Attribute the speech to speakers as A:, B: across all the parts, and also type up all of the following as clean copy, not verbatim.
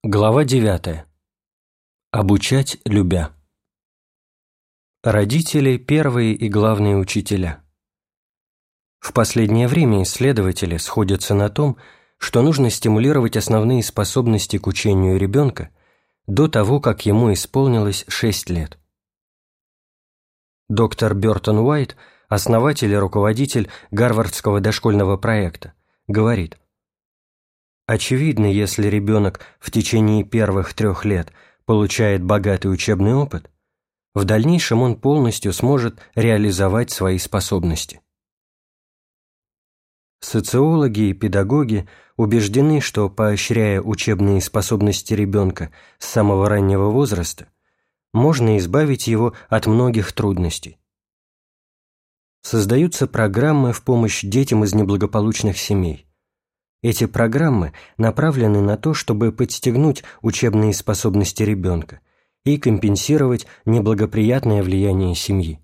A: Глава 9. Обучать любя. Родители – первые и главные учителя. В последнее время исследователи сходятся на том, что нужно стимулировать основные способности к учению ребенка до того, как ему исполнилось 6 лет. Доктор Бертон Уайт, основатель и руководитель Гарвардского дошкольного проекта, говорит: очевидно, если ребенок в течение первых 3 лет получает богатый учебный опыт, в дальнейшем он полностью сможет реализовать свои способности. Социологи и педагоги убеждены, что, поощряя учебные способности ребенка с самого раннего возраста, можно избавить его от многих трудностей. Создаются программы в помощь детям из неблагополучных семей. Эти программы направлены на то, чтобы подстегнуть учебные способности ребенка и компенсировать неблагоприятное влияние семьи.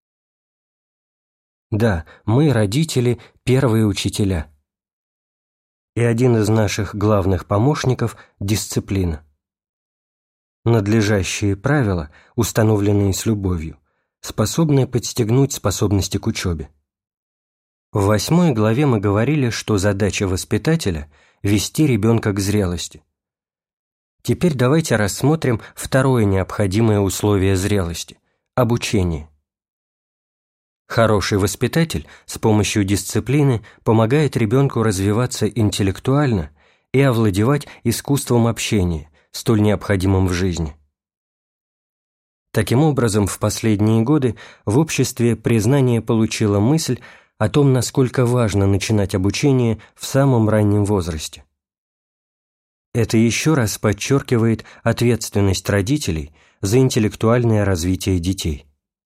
A: Да, мы, родители, первые учителя. И один из наших главных помощников – дисциплина. Надлежащие правила, установленные с любовью, способны подстегнуть способности к учебе. В 8 главе мы говорили, что задача воспитателя – вести ребенка к зрелости. Теперь давайте рассмотрим второе необходимое условие зрелости – обучение. Хороший воспитатель с помощью дисциплины помогает ребенку развиваться интеллектуально и овладевать искусством общения, столь необходимым в жизни. Таким образом, в последние годы в обществе признание получила мысль о том, насколько важно начинать обучение в самом раннем возрасте. Это еще раз подчеркивает ответственность родителей за интеллектуальное развитие детей.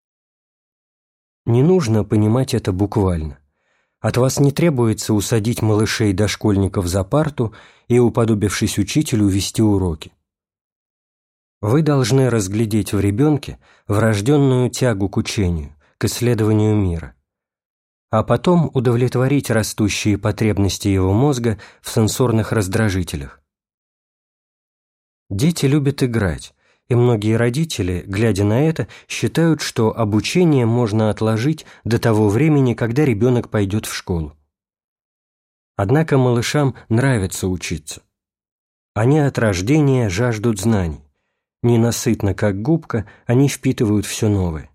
A: Не нужно понимать это буквально. От вас не требуется усадить малышей-дошкольников за парту и, уподобившись учителю, вести уроки. Вы должны разглядеть в ребенке врожденную тягу к учению, к исследованию мира, а потом удовлетворить растущие потребности его мозга в сенсорных раздражителях. Дети любят играть, и многие родители, глядя на это, считают, что обучение можно отложить до того времени, когда ребенок пойдет в школу. Однако малышам нравится учиться. Они от рождения жаждут знаний. Ненасытно, как губка, они впитывают все новое.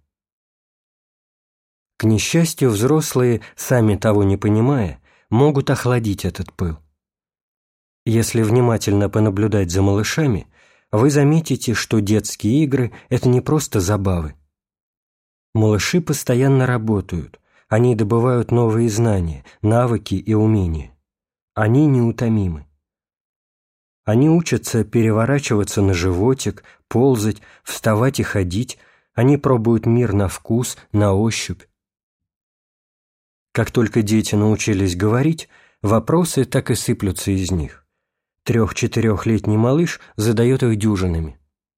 A: К несчастью, взрослые, сами того не понимая, могут охладить этот пыл. Если внимательно понаблюдать за малышами, вы заметите, что детские игры – это не просто забавы. Малыши постоянно работают, они добывают новые знания, навыки и умения. Они неутомимы. Они учатся переворачиваться на животик, ползать, вставать и ходить, они пробуют мир на вкус, на ощупь. Как только дети научились говорить, вопросы так и сыплются из них. 3-4-летний малыш задает их дюжинами.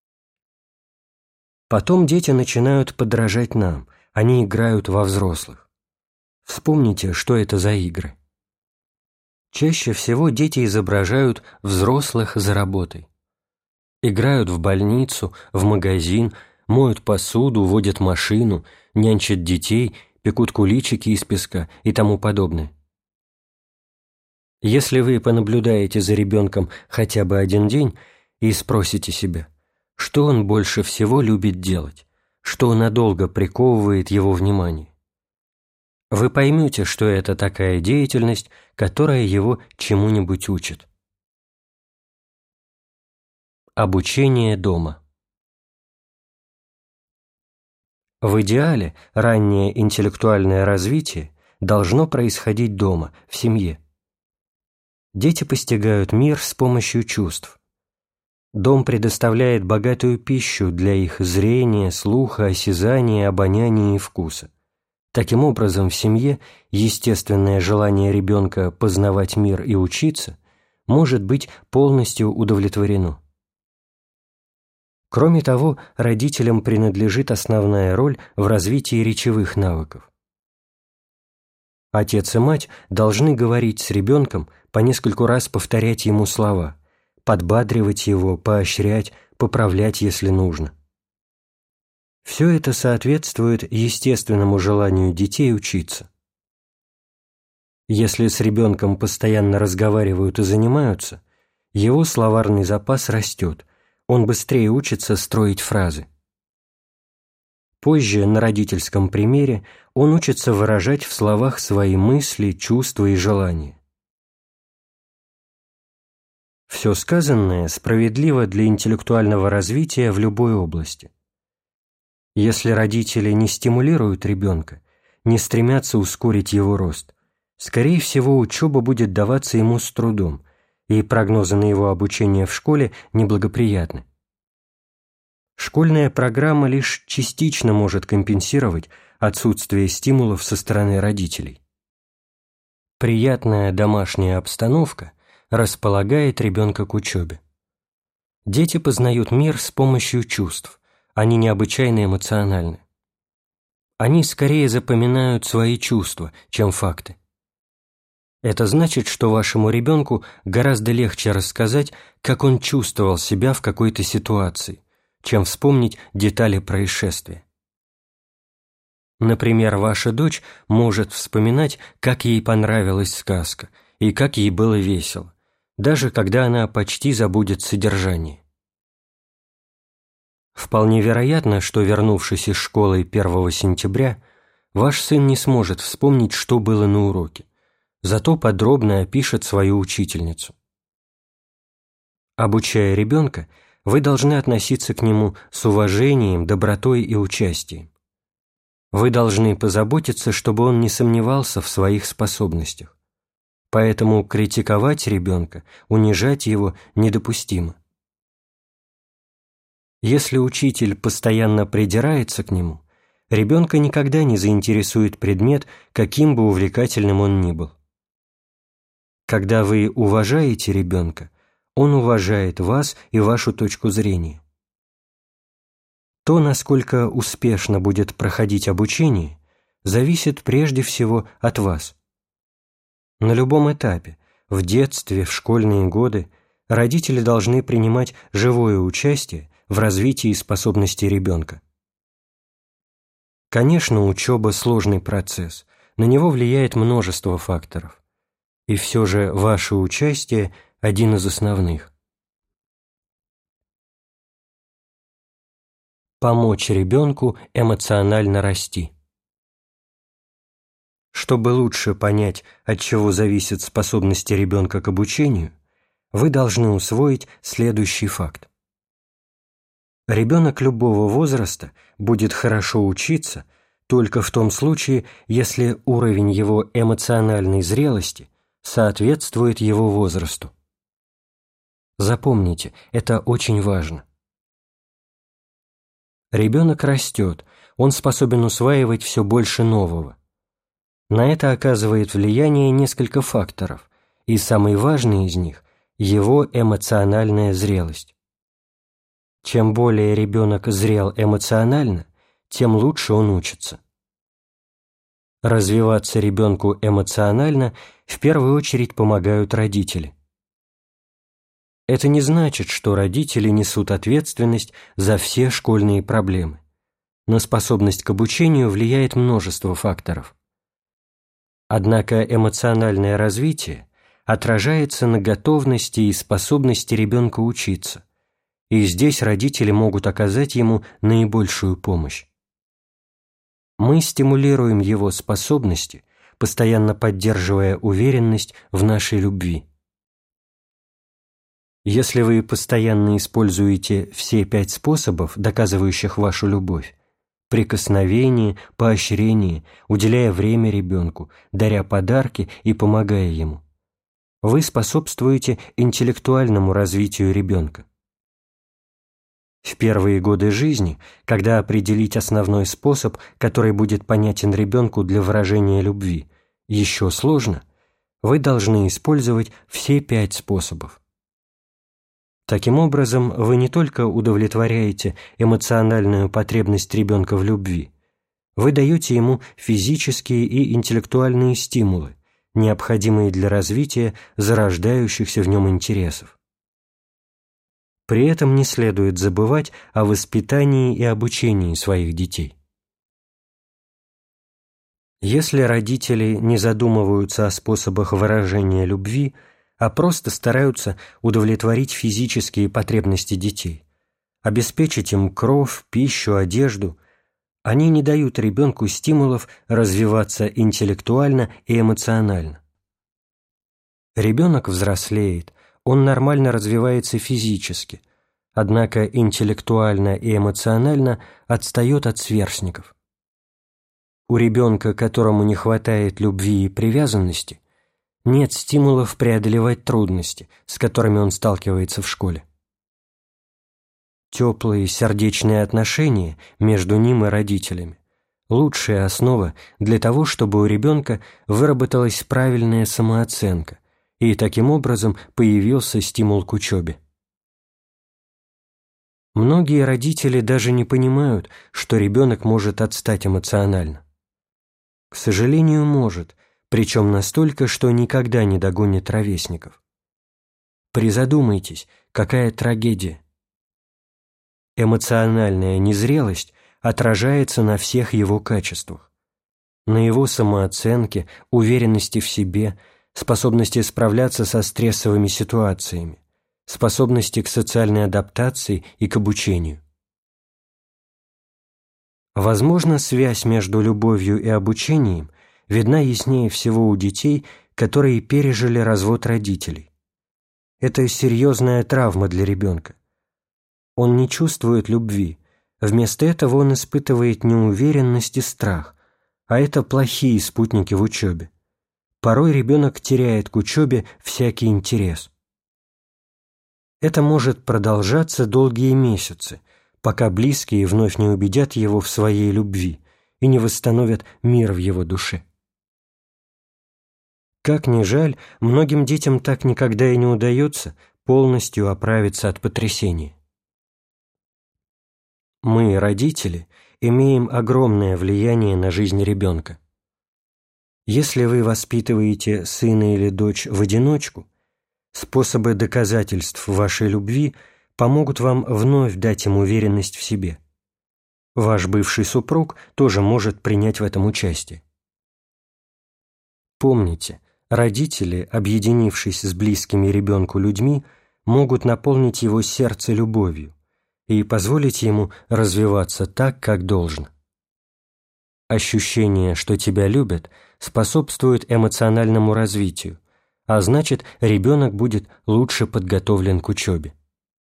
A: Потом дети начинают подражать нам, они играют во взрослых. Вспомните, что это за игры. Чаще всего дети изображают взрослых за работой. Играют в больницу, в магазин, моют посуду, водят машину, нянчат детей, пекут куличики из песка и тому подобное. Если вы понаблюдаете за ребенком хотя бы 1 день и спросите себя, что он больше всего любит делать, что надолго приковывает его внимание, вы поймете, что это такая деятельность, которая его чему-нибудь учит. Обучение дома. В идеале раннее интеллектуальное развитие должно происходить дома, в семье. Дети постигают мир с помощью чувств. Дом предоставляет богатую пищу для их зрения, слуха, осязания, обоняния и вкуса. Таким образом, в семье естественное желание ребенка познавать мир и учиться может быть полностью удовлетворено. Кроме того, родителям принадлежит основная роль в развитии речевых навыков. Отец и мать должны говорить с ребенком, по нескольку раз повторять ему слова, подбадривать его, поощрять, поправлять, если нужно. Все это соответствует естественному желанию детей учиться. Если с ребенком постоянно разговаривают и занимаются, его словарный запас растет, он быстрее учится строить фразы. Позже, на родительском примере, он учится выражать в словах свои мысли, чувства и желания. Все сказанное справедливо для интеллектуального развития в любой области. Если родители не стимулируют ребенка, не стремятся ускорить его рост, скорее всего, учеба будет даваться ему с трудом, и прогнозы на его обучение в школе неблагоприятны. Школьная программа лишь частично может компенсировать отсутствие стимулов со стороны родителей. Приятная домашняя обстановка располагает ребенка к учебе. Дети познают мир с помощью чувств, они необычайно эмоциональны. Они скорее запоминают свои чувства, чем факты. Это значит, что вашему ребенку гораздо легче рассказать, как он чувствовал себя в какой-то ситуации, чем вспомнить детали происшествия. Например, ваша дочь может вспоминать, как ей понравилась сказка и как ей было весело, даже когда она почти забудет содержание. Вполне вероятно, что, вернувшись из школы 1 сентября, ваш сын не сможет вспомнить, что было на уроке, зато подробно опишет свою учительницу. Обучая ребенка, вы должны относиться к нему с уважением, добротой и участием. Вы должны позаботиться, чтобы он не сомневался в своих способностях. Поэтому критиковать ребенка, унижать его недопустимо. Если учитель постоянно придирается к нему, ребенка никогда не заинтересует предмет, каким бы увлекательным он ни был. Когда вы уважаете ребенка, он уважает вас и вашу точку зрения. То, насколько успешно будет проходить обучение, зависит прежде всего от вас. На любом этапе, в детстве, в школьные годы, родители должны принимать живое участие в развитии способностей ребенка. Конечно, учеба – сложный процесс, на него влияет множество факторов. И все же ваше участие – один из основных. Помочь ребенку эмоционально расти. Чтобы лучше понять, от чего зависят способности ребенка к обучению, вы должны усвоить следующий факт. Ребенок любого возраста будет хорошо учиться только в том случае, если уровень его эмоциональной зрелости соответствует его возрасту. Запомните, это очень важно. Ребенок растет, он способен усваивать все больше нового. На это оказывает влияние несколько факторов, и самый важный из них – его эмоциональная зрелость. Чем более ребенок зрел эмоционально, тем лучше он учится. Развиваться ребенку эмоционально в первую очередь помогают родители. Это не значит, что родители несут ответственность за все школьные проблемы. На способность к обучению влияет множество факторов. Однако эмоциональное развитие отражается на готовности и способности ребенка учиться, и здесь родители могут оказать ему наибольшую помощь. Мы стимулируем его способности, постоянно поддерживая уверенность в нашей любви. Если вы постоянно используете все 5 способов, доказывающих вашу любовь, прикосновение, поощрение, уделяя время ребенку, даря подарки и помогая ему, вы способствуете интеллектуальному развитию ребенка. В первые годы жизни, когда определить основной способ, который будет понятен ребенку для выражения любви, еще сложно, вы должны использовать все 5 способов. Таким образом, вы не только удовлетворяете эмоциональную потребность ребенка в любви, вы даете ему физические и интеллектуальные стимулы, необходимые для развития зарождающихся в нем интересов. При этом не следует забывать о воспитании и обучении своих детей. Если родители не задумываются о способах выражения любви, а просто стараются удовлетворить физические потребности детей, обеспечить им кров, пищу, одежду, они не дают ребенку стимулов развиваться интеллектуально и эмоционально. Ребенок взрослеет, он нормально развивается физически, однако интеллектуально и эмоционально отстает от сверстников. У ребенка, которому не хватает любви и привязанности, нет стимулов преодолевать трудности, с которыми он сталкивается в школе. Теплые сердечные отношения между ним и родителями – лучшая основа для того, чтобы у ребенка выработалась правильная самооценка, и таким образом появился стимул к учебе. Многие родители даже не понимают, что ребенок может отстать эмоционально. К сожалению, может, причем настолько, что никогда не догонит ровесников. Призадумайтесь, какая трагедия. Эмоциональная незрелость отражается на всех его качествах. На его самооценке, уверенности в себе, способности справляться со стрессовыми ситуациями, способности к социальной адаптации и к обучению. Возможно, связь между любовью и обучением видна яснее всего у детей, которые пережили развод родителей. Это серьезная травма для ребенка. Он не чувствует любви, вместо этого он испытывает неуверенность и страх, а это плохие спутники в учебе. Порой ребенок теряет к учебе всякий интерес. Это может продолжаться долгие месяцы, пока близкие вновь не убедят его в своей любви и не восстановят мир в его душе. Как ни жаль, многим детям так никогда и не удается полностью оправиться от потрясения. Мы, родители, имеем огромное влияние на жизнь ребенка. Если вы воспитываете сына или дочь в одиночку, способы доказательств вашей любви помогут вам вновь дать им уверенность в себе. Ваш бывший супруг тоже может принять в этом участие. Помните, родители, объединившись с близкими ребенку людьми, могут наполнить его сердце любовью и позволить ему развиваться так, как должно. Ощущение, что тебя любят, способствует эмоциональному развитию, а значит, ребенок будет лучше подготовлен к учебе.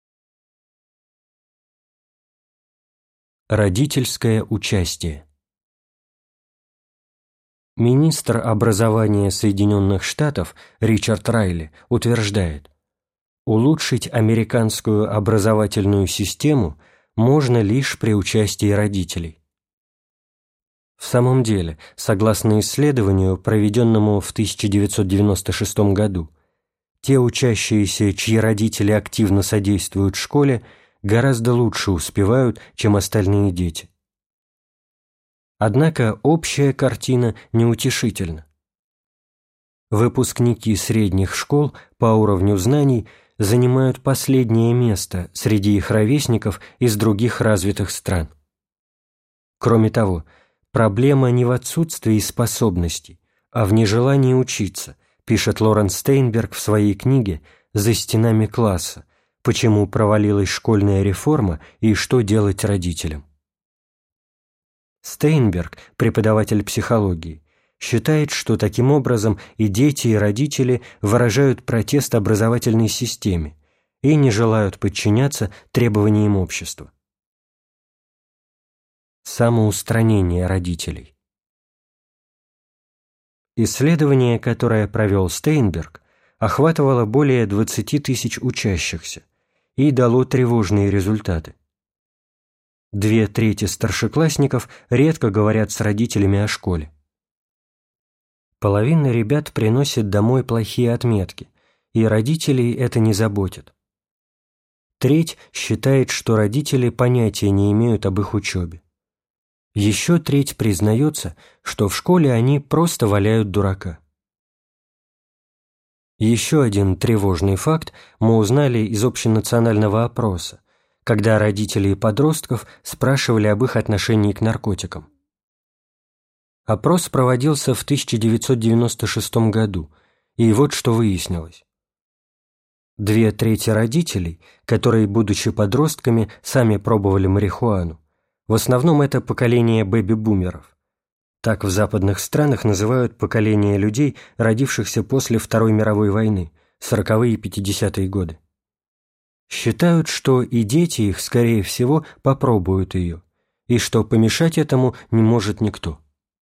A: Родительское участие. Министр образования Соединенных Штатов Ричард Райли утверждает: улучшить американскую образовательную систему можно лишь при участии родителей. В самом деле, согласно исследованию, проведенному в 1996 году, те учащиеся, чьи родители активно содействуют школе, гораздо лучше успевают, чем остальные дети. Однако общая картина неутешительна. Выпускники средних школ по уровню знаний занимают последнее место среди их ровесников из других развитых стран. Кроме того, проблема не в отсутствии способностей, а в нежелании учиться, пишет Лоренс Стейнберг в своей книге «За стенами класса. Почему провалилась школьная реформа и что делать родителям». Стейнберг, преподаватель психологии, считает, что таким образом и дети, и родители выражают протест образовательной системе и не желают подчиняться требованиям общества. Самоустранение родителей. Исследование, которое провел Стейнберг, охватывало более 20 тысяч учащихся и дало тревожные результаты. 2/3 старшеклассников редко говорят с родителями о школе. Половина ребят приносит домой плохие отметки, и родителей это не заботит. 1/3 считает, что родители понятия не имеют об их учебе. Еще 1/3 признается, что в школе они просто валяют дурака. Еще один тревожный факт мы узнали из общенационального опроса, когда родители подростков спрашивали об их отношении к наркотикам. Опрос проводился в 1996 году, и вот что выяснилось. 2/3 родителей, которые, будучи подростками, сами пробовали марихуану, в основном это поколение бэби-бумеров. Так в западных странах называют поколение людей, родившихся после Второй мировой войны, 40-е и 50-е годы. Считают, что и дети их, скорее всего, попробуют ее, и что помешать этому не может никто.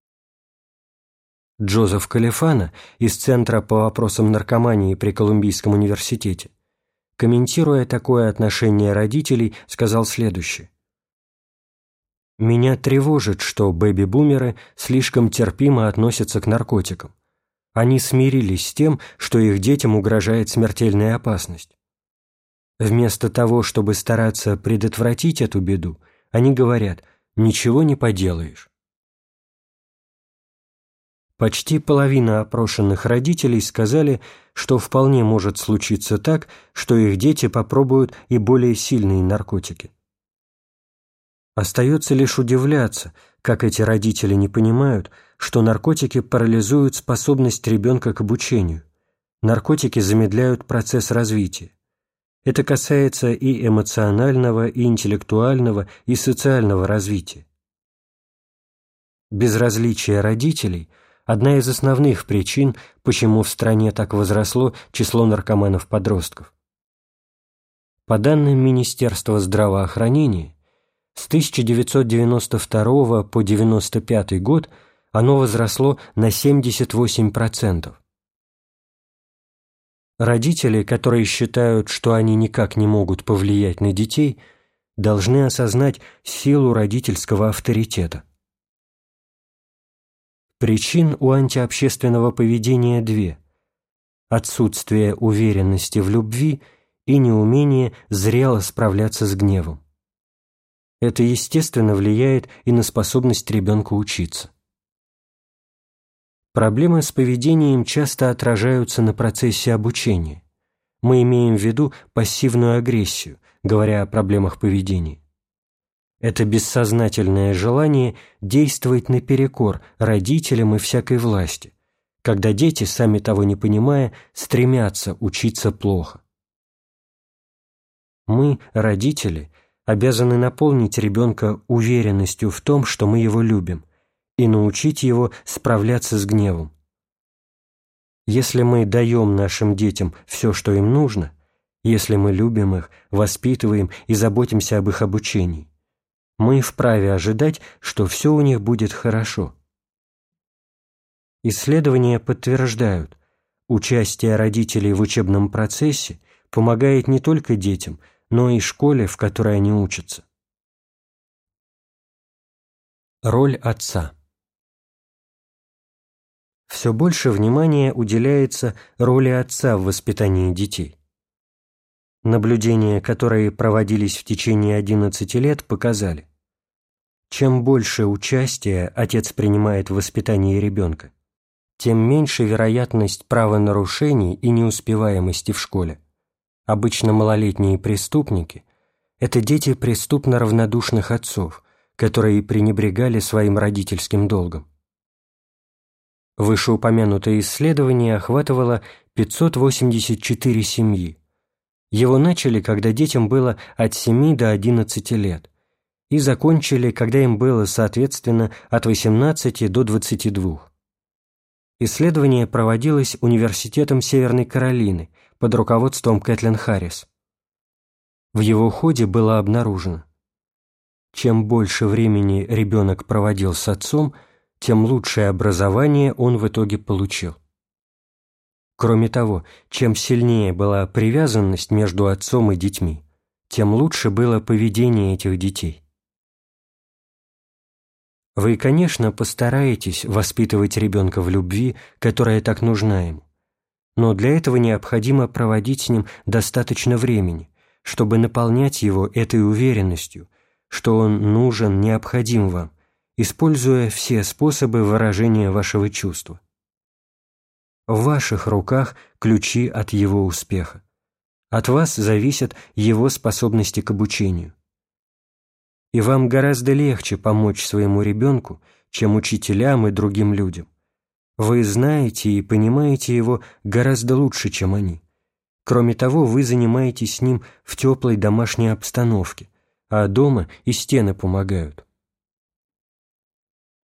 A: Джозеф Калифано из Центра по вопросам наркомании при Колумбийском университете, комментируя такое отношение родителей, сказал следующее. «Меня тревожит, что бэби-бумеры слишком терпимо относятся к наркотикам. Они смирились с тем, что их детям угрожает смертельная опасность. Вместо того, чтобы стараться предотвратить эту беду, они говорят «ничего не поделаешь». Почти половина опрошенных родителей сказали, что вполне может случиться так, что их дети попробуют и более сильные наркотики. Остается лишь удивляться, как эти родители не понимают, что наркотики парализуют способность ребенка к обучению. Наркотики замедляют процесс развития. Это касается и эмоционального, и интеллектуального, и социального развития. Безразличие родителей – одна из основных причин, почему в стране так возросло число наркоманов-подростков. По данным Министерства здравоохранения, с 1992 по 1995 год оно возросло на 78%. Родители, которые считают, что они никак не могут повлиять на детей, должны осознать силу родительского авторитета. Причин у антиобщественного поведения две: отсутствие уверенности в любви и неумение зрело справляться с гневом. Это, естественно, влияет и на способность ребенка учиться. Проблемы с поведением часто отражаются на процессе обучения. Мы имеем в виду пассивную агрессию, говоря о проблемах поведения. Это бессознательное желание действовать наперекор родителям и всякой власти, когда дети, сами того не понимая, стремятся учиться плохо. Мы, родители, обязаны наполнить ребенка уверенностью в том, что мы его любим, и научить его справляться с гневом. Если мы даем нашим детям все, что им нужно, если мы любим их, воспитываем и заботимся об их обучении, мы вправе ожидать, что все у них будет хорошо. Исследования подтверждают, участие родителей в учебном процессе помогает не только детям, но и школе, в которой они учатся. Роль отца. Все больше внимания уделяется роли отца в воспитании детей. Наблюдения, которые проводились в течение 11 лет, показали, чем больше участия отец принимает в воспитании ребенка, тем меньше вероятность правонарушений и неуспеваемости в школе. Обычно малолетние преступники – это дети преступно равнодушных отцов, которые пренебрегали своим родительским долгом. Вышеупомянутое исследование охватывало 584 семьи. Его начали, когда детям было от 7 до 11 лет, и закончили, когда им было, соответственно, от 18 до 22. Исследование проводилось Университетом Северной Каролины под руководством Кэтлин Харрис. В его ходе было обнаружено: чем больше времени ребенок проводил с отцом, тем лучшее образование он в итоге получил. Кроме того, чем сильнее была привязанность между отцом и детьми, тем лучше было поведение этих детей. Вы, конечно, постараетесь воспитывать ребенка в любви, которая так нужна ему, но для этого необходимо проводить с ним достаточно времени, чтобы наполнять его этой уверенностью, что он нужен, необходим вам, используя все способы выражения вашего чувства. В ваших руках ключи от его успеха. От вас зависят его способности к обучению. И вам гораздо легче помочь своему ребенку, чем учителям и другим людям. Вы знаете и понимаете его гораздо лучше, чем они. Кроме того, вы занимаетесь с ним в теплой домашней обстановке, а дома и стены помогают.